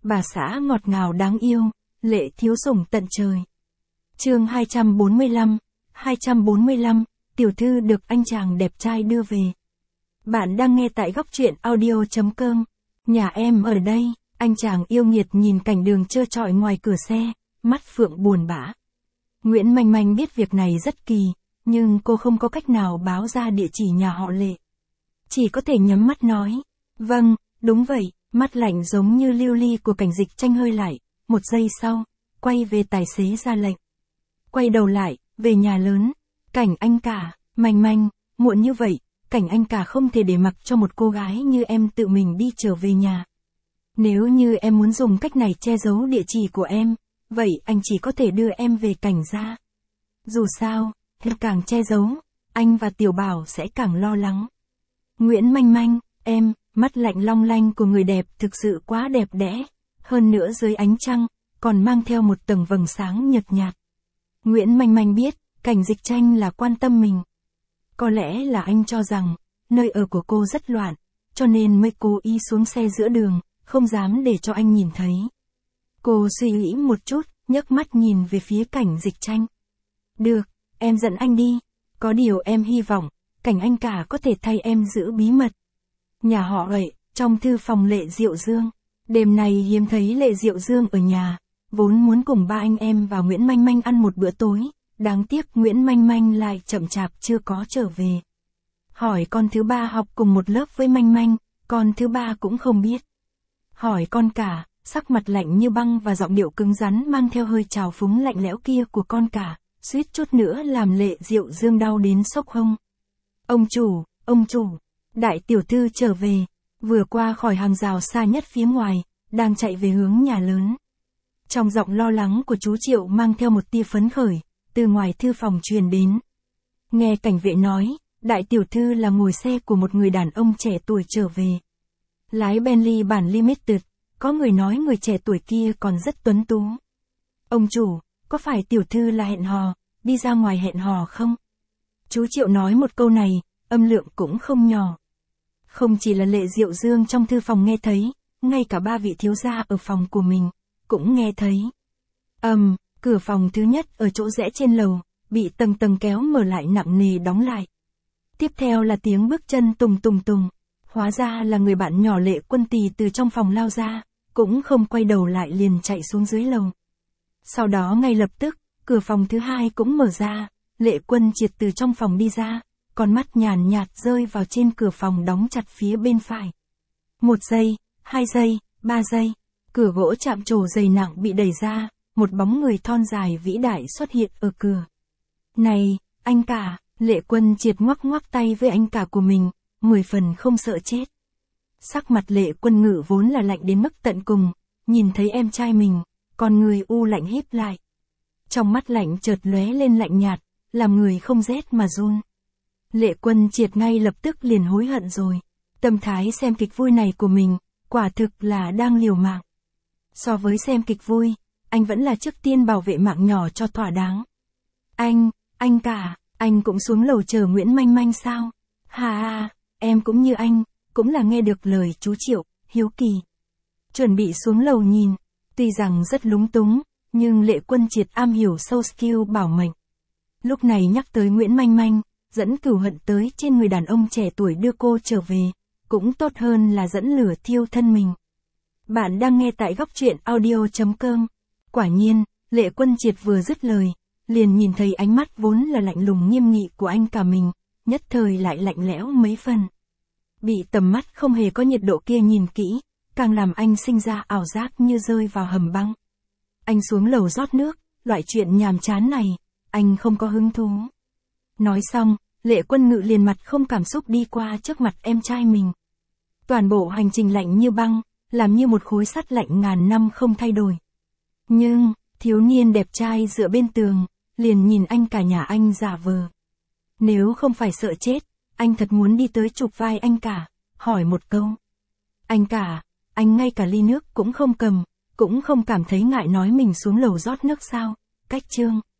bà xã ngọt ngào đáng yêu, Lệ thiếu sủng tận trời. Chương 245, tiểu thư được anh chàng đẹp trai đưa về. Bạn đang nghe tại góc truyện audio.com. Nhà em ở đây, anh chàng yêu nghiệt nhìn cảnh đường trơ trọi ngoài cửa xe, mắt phượng buồn bã. Nguyễn Manh Manh biết việc này rất kỳ, nhưng cô không có cách nào báo ra địa chỉ nhà họ Lệ. Chỉ có thể nhắm mắt nói, vâng, đúng vậy, mắt lạnh giống như lưu ly của Cảnh Dịch Tranh hơi lại, một giây sau, quay về tài xế ra lệnh. Quay đầu lại, về nhà lớn, Cảnh anh cả, Manh Manh, muộn như vậy, Cảnh anh cả không thể để mặc cho một cô gái như em tự mình đi trở về nhà. Nếu như em muốn dùng cách này che giấu địa chỉ của em, vậy anh chỉ có thể đưa em về Cảnh gia. Dù sao, càng che giấu, anh và Tiểu Bảo sẽ càng lo lắng. Nguyễn Manh Manh, em, mắt lạnh long lanh của người đẹp thực sự quá đẹp đẽ, hơn nữa dưới ánh trăng, còn mang theo một tầng vầng sáng nhợt nhạt. Nguyễn Manh Manh biết, Cảnh Dịch Tranh là quan tâm mình. Có lẽ là anh cho rằng, nơi ở của cô rất loạn, cho nên mới cố ý xuống xe giữa đường, không dám để cho anh nhìn thấy. Cô suy nghĩ một chút, nhấc mắt nhìn về phía Cảnh Dịch Tranh. Được, em dẫn anh đi, có điều em hy vọng, Cảnh anh cả có thể thay em giữ bí mật. Nhà họ Lệ, trong thư phòng Lệ Diệu Dương. Đêm này hiếm thấy Lệ Diệu Dương ở nhà, vốn muốn cùng ba anh em và Nguyễn Manh Manh ăn một bữa tối, đáng tiếc Nguyễn Manh Manh lại chậm chạp chưa có trở về. Hỏi con thứ ba học cùng một lớp với Manh Manh, con thứ ba cũng không biết. Hỏi con cả, sắc mặt lạnh như băng và giọng điệu cứng rắn mang theo hơi trào phúng lạnh lẽo kia của con cả, suýt chút nữa làm Lệ Diệu Dương đau đến sốc hông. Ông chủ, đại tiểu thư trở về, vừa qua khỏi hàng rào xa nhất phía ngoài, đang chạy về hướng nhà lớn. Trong giọng lo lắng của chú Triệu mang theo một tia phấn khởi, từ ngoài thư phòng truyền đến. Nghe cảnh vệ nói, đại tiểu thư là ngồi xe của một người đàn ông trẻ tuổi trở về. Lái Bentley bản Limited, có người nói người trẻ tuổi kia còn rất tuấn tú. Ông chủ, có phải tiểu thư là hẹn hò, đi ra ngoài hẹn hò không? Chú Triệu nói một câu này, âm lượng cũng không nhỏ. Không chỉ là Lệ Diệu Dương trong thư phòng nghe thấy, ngay cả ba vị thiếu gia ở phòng của mình, cũng nghe thấy. Cửa phòng thứ nhất ở chỗ rẽ trên lầu, bị tầng tầng kéo mở lại nặng nề đóng lại. Tiếp theo là tiếng bước chân tùng tùng tùng, hóa ra là người bạn nhỏ Lệ Quân Tỳ từ trong phòng lao ra, cũng không quay đầu lại liền chạy xuống dưới lầu. Sau đó ngay lập tức, cửa phòng thứ hai cũng mở ra, Lệ Quân Triệt từ trong phòng đi ra, con mắt nhàn nhạt rơi vào trên cửa phòng đóng chặt phía bên phải. 1 giây, 2 giây, 3 giây, cửa gỗ chạm trổ dày nặng bị đẩy ra, một bóng người thon dài vĩ đại xuất hiện ở cửa. Này, anh cả, Lệ Quân Triệt ngoắc ngoắc tay với anh cả của mình, 10 phần không sợ chết. Sắc mặt Lệ Quân Ngự vốn là lạnh đến mức tận cùng, nhìn thấy em trai mình, con người u lạnh híp lại. Trong mắt lạnh chợt lóe lên lạnh nhạt, làm người không rét mà run. Lệ Quân Triệt ngay lập tức liền hối hận rồi. Tâm thái xem kịch vui này của mình, quả thực là đang liều mạng. So với xem kịch vui, anh vẫn là trước tiên bảo vệ mạng nhỏ cho thỏa đáng. Anh cả, anh cũng xuống lầu chờ Nguyễn Manh Manh sao? Hà, em cũng như anh, cũng là nghe được lời chú Triệu, hiếu kỳ. Chuẩn bị xuống lầu nhìn, tuy rằng rất lúng túng, nhưng Lệ Quân Triệt am hiểu sâu skill bảo mệnh. Lúc này nhắc tới Nguyễn Manh Manh, dẫn cửu hận tới trên người đàn ông trẻ tuổi đưa cô trở về, cũng tốt hơn là dẫn lửa thiêu thân mình. Bạn đang nghe tại góc truyện audio.com. Quả nhiên, Lệ Quân Triệt vừa dứt lời, liền nhìn thấy ánh mắt vốn là lạnh lùng nghiêm nghị của anh cả mình, nhất thời lại lạnh lẽo mấy phần. Bị tầm mắt không hề có nhiệt độ kia nhìn kỹ, càng làm anh sinh ra ảo giác như rơi vào hầm băng. Anh xuống lầu rót nước, loại chuyện nhàm chán này, anh không có hứng thú. Nói xong, Lệ Quân Ngự liền mặt không cảm xúc đi qua trước mặt em trai mình. Toàn bộ hành trình lạnh như băng, làm như một khối sắt lạnh ngàn năm không thay đổi. Nhưng, thiếu niên đẹp trai dựa bên tường, liền nhìn anh cả nhà anh giả vờ. Nếu không phải sợ chết, anh thật muốn đi tới chụp vai anh cả, hỏi một câu. Anh cả, anh ngay cả ly nước cũng không cầm, cũng không cảm thấy ngại nói mình xuống lầu rót nước sao? Cách chương.